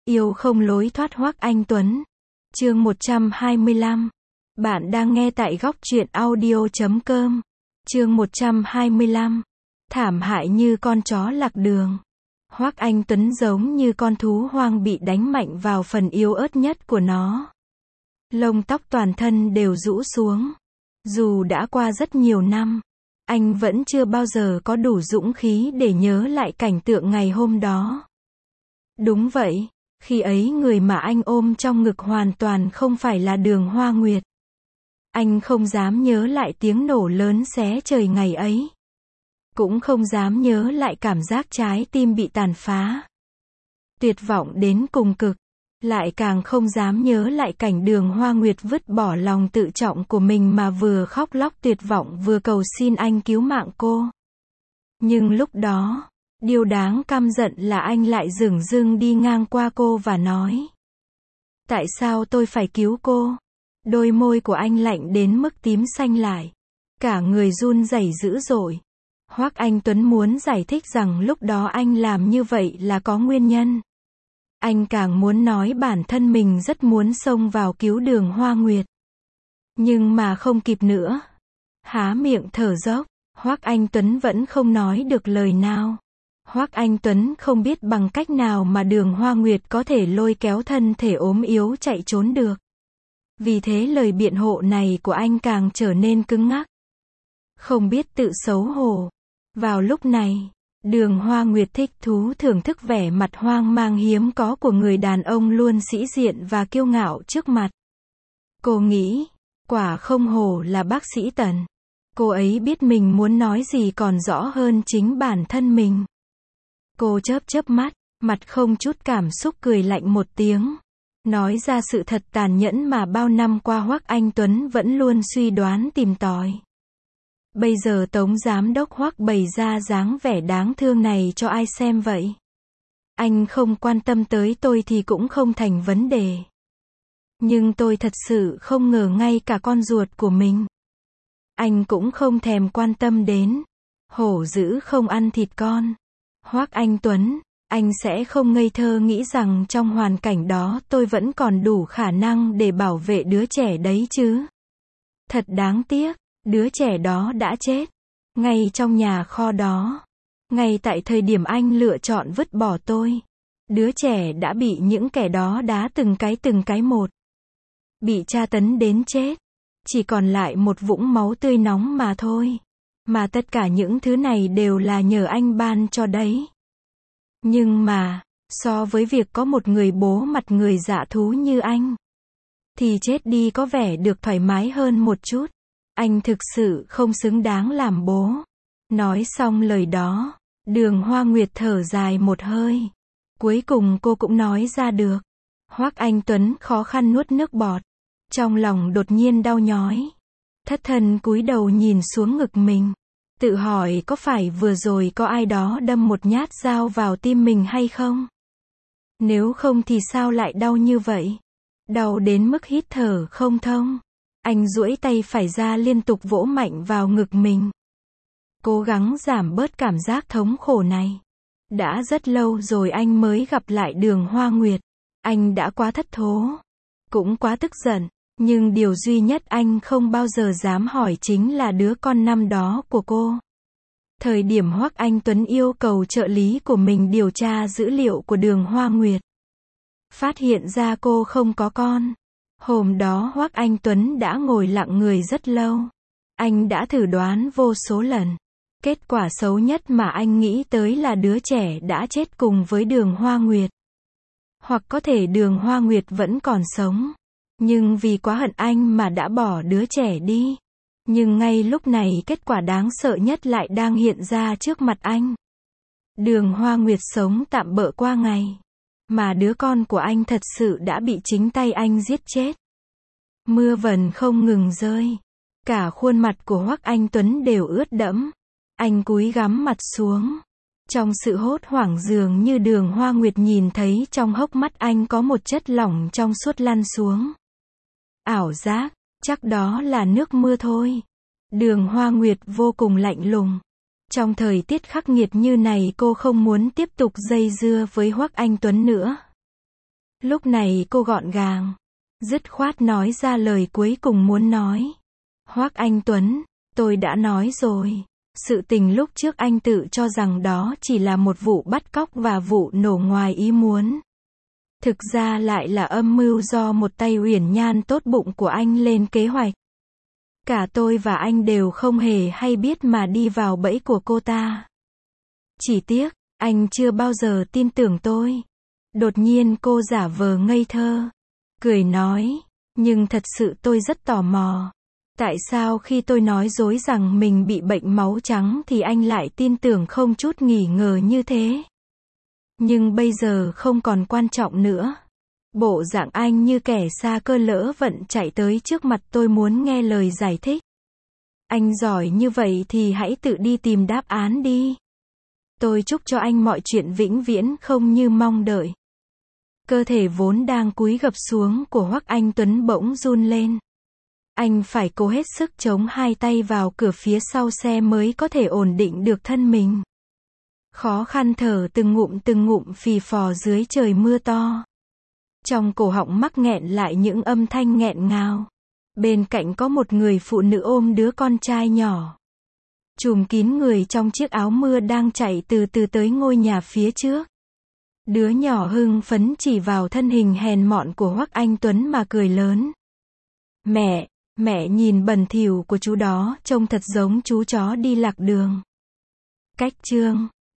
Yêu không lối thoát Hoắc Anh Tuấn. Chương 125. Bạn đang nghe tại góc truyện audio.com. Chương 125. Thảm hại như con chó lạc đường. Hoắc Anh Tuấn giống như con thú hoang bị đánh mạnh vào phần yếu ớt nhất của nó. Lông tóc toàn thân đều rũ xuống. Dù đã qua rất nhiều năm, anh vẫn chưa bao giờ có đủ dũng khí để nhớ lại cảnh tượng ngày hôm đó. Đúng vậy, khi ấy người mà anh ôm trong ngực hoàn toàn không phải là Đường Hoa Nguyệt. Anh không dám nhớ lại tiếng nổ lớn xé trời ngày ấy. Cũng không dám nhớ lại cảm giác trái tim bị tàn phá. Tuyệt vọng đến cùng cực. Lại càng không dám nhớ lại cảnh Đường Hoa Nguyệt vứt bỏ lòng tự trọng của mình mà vừa khóc lóc tuyệt vọng vừa cầu xin anh cứu mạng cô. Nhưng lúc đó, điều đáng căm giận là anh lại dửng dưng đi ngang qua cô và nói: tại sao tôi phải cứu cô? Đôi môi của anh lạnh đến mức tím xanh lại. Cả người run rẩy dữ dội. Hoắc Anh Tuấn muốn giải thích rằng lúc đó anh làm như vậy là có nguyên nhân. Anh càng muốn nói bản thân mình rất muốn xông vào cứu Đường Hoa Nguyệt. Nhưng mà không kịp nữa. Há miệng thở dốc, Hoắc Anh Tuấn vẫn không nói được lời nào. Hoắc Anh Tuấn không biết bằng cách nào mà Đường Hoa Nguyệt có thể lôi kéo thân thể ốm yếu chạy trốn được. Vì thế lời biện hộ này của anh càng trở nên cứng ngắc. Không biết tự xấu hổ. Vào lúc này, Đường Hoa Nguyệt thích thú thưởng thức vẻ mặt hoang mang hiếm có của người đàn ông luôn sĩ diện và kiêu ngạo trước mặt. Cô nghĩ, quả không hổ là bác sĩ Tần. Cô ấy biết mình muốn nói gì còn rõ hơn chính bản thân mình. Cô chớp chớp mắt, mặt không chút cảm xúc cười lạnh một tiếng. Nói ra sự thật tàn nhẫn mà bao năm qua Hoắc Anh Tuấn vẫn luôn suy đoán tìm tòi. Bây giờ Tống Giám đốc Hoắc bày ra dáng vẻ đáng thương này cho ai xem vậy? Anh không quan tâm tới tôi thì cũng không thành vấn đề. Nhưng tôi thật sự không ngờ ngay cả con ruột của mình anh cũng không thèm quan tâm đến. Hổ dữ không ăn thịt con. Hoắc Anh Tuấn, anh sẽ không ngây thơ nghĩ rằng trong hoàn cảnh đó tôi vẫn còn đủ khả năng để bảo vệ đứa trẻ đấy chứ. Thật đáng tiếc, đứa trẻ đó đã chết. Ngay trong nhà kho đó. Ngay tại thời điểm anh lựa chọn vứt bỏ tôi. Đứa trẻ đã bị những kẻ đó đá từng cái một. Bị tra tấn đến chết. Chỉ còn lại một vũng máu tươi nóng mà thôi. Mà tất cả những thứ này đều là nhờ anh ban cho đấy. Nhưng mà, so với việc có một người bố mặt người dạ thú như anh, thì chết đi có vẻ được thoải mái hơn một chút. Anh thực sự không xứng đáng làm bố. Nói xong lời đó, Đường Hoa Nguyệt thở dài một hơi. Cuối cùng cô cũng nói ra được. Hoắc Anh Tuấn khó khăn nuốt nước bọt. Trong lòng đột nhiên đau nhói. Thất thần cúi đầu nhìn xuống ngực mình. Tự hỏi có phải vừa rồi có ai đó đâm một nhát dao vào tim mình hay không? Nếu không thì sao lại đau như vậy? Đau đến mức hít thở không thông. Anh duỗi tay phải ra liên tục vỗ mạnh vào ngực mình. Cố gắng giảm bớt cảm giác thống khổ này. Đã rất lâu rồi anh mới gặp lại Đường Hoa Nguyệt. Anh đã quá thất thố. Cũng quá tức giận. Nhưng điều duy nhất anh không bao giờ dám hỏi chính là đứa con năm đó của cô. Thời điểm Hoắc Anh Tuấn yêu cầu trợ lý của mình điều tra dữ liệu của Đường Hoa Nguyệt. Phát hiện ra cô không có con. Hôm đó Hoắc Anh Tuấn đã ngồi lặng người rất lâu. Anh đã thử đoán vô số lần. Kết quả xấu nhất mà anh nghĩ tới là đứa trẻ đã chết cùng với Đường Hoa Nguyệt. Hoặc có thể Đường Hoa Nguyệt vẫn còn sống. Nhưng vì quá hận anh mà đã bỏ đứa trẻ đi. Nhưng ngay lúc này kết quả đáng sợ nhất lại đang hiện ra trước mặt anh. Đường Hoa Nguyệt sống tạm bợ qua ngày. Mà đứa con của anh thật sự đã bị chính tay anh giết chết. Mưa vần không ngừng rơi. Cả khuôn mặt của Hoắc Anh Tuấn đều ướt đẫm. Anh cúi gắm mặt xuống. Trong sự hốt hoảng dường như Đường Hoa Nguyệt nhìn thấy trong hốc mắt anh có một chất lỏng trong suốt lăn xuống. Ảo giác, chắc đó là nước mưa thôi. Đường Hoa Nguyệt vô cùng lạnh lùng. Trong thời tiết khắc nghiệt như này cô không muốn tiếp tục dây dưa với Hoắc Anh Tuấn nữa. Lúc này cô gọn gàng, dứt khoát nói ra lời cuối cùng muốn nói. Hoắc Anh Tuấn, tôi đã nói rồi. Sự tình lúc trước anh tự cho rằng đó chỉ là một vụ bắt cóc và vụ nổ ngoài ý muốn. Thực ra lại là âm mưu do một tay Uyển Nhan tốt bụng của anh lên kế hoạch. Cả tôi và anh đều không hề hay biết mà đi vào bẫy của cô ta. Chỉ tiếc, anh chưa bao giờ tin tưởng tôi. Đột nhiên cô giả vờ ngây thơ, cười nói, nhưng thật sự tôi rất tò mò. Tại sao khi tôi nói dối rằng mình bị bệnh máu trắng thì anh lại tin tưởng không chút nghi ngờ như thế? Nhưng bây giờ không còn quan trọng nữa. Bộ dạng anh như kẻ xa cơ lỡ vận chạy tới trước mặt tôi muốn nghe lời giải thích. Anh giỏi như vậy thì hãy tự đi tìm đáp án đi. Tôi chúc cho anh mọi chuyện vĩnh viễn không như mong đợi. Cơ thể vốn đang cúi gập xuống của Hoắc Anh Tuấn bỗng run lên. Anh phải cố hết sức chống hai tay vào cửa phía sau xe mới có thể ổn định được thân mình. Khó khăn thở từng ngụm phì phò dưới trời mưa to. Trong cổ họng mắc nghẹn lại những âm thanh nghẹn ngào. Bên cạnh có một người phụ nữ ôm đứa con trai nhỏ, trùm kín người trong chiếc áo mưa đang chạy từ từ tới ngôi nhà phía trước. Đứa nhỏ hưng phấn chỉ vào thân hình hèn mọn của Hoắc Anh Tuấn mà cười lớn. Mẹ nhìn bẩn thỉu của chú đó, trông thật giống chú chó đi lạc đường. Cách chương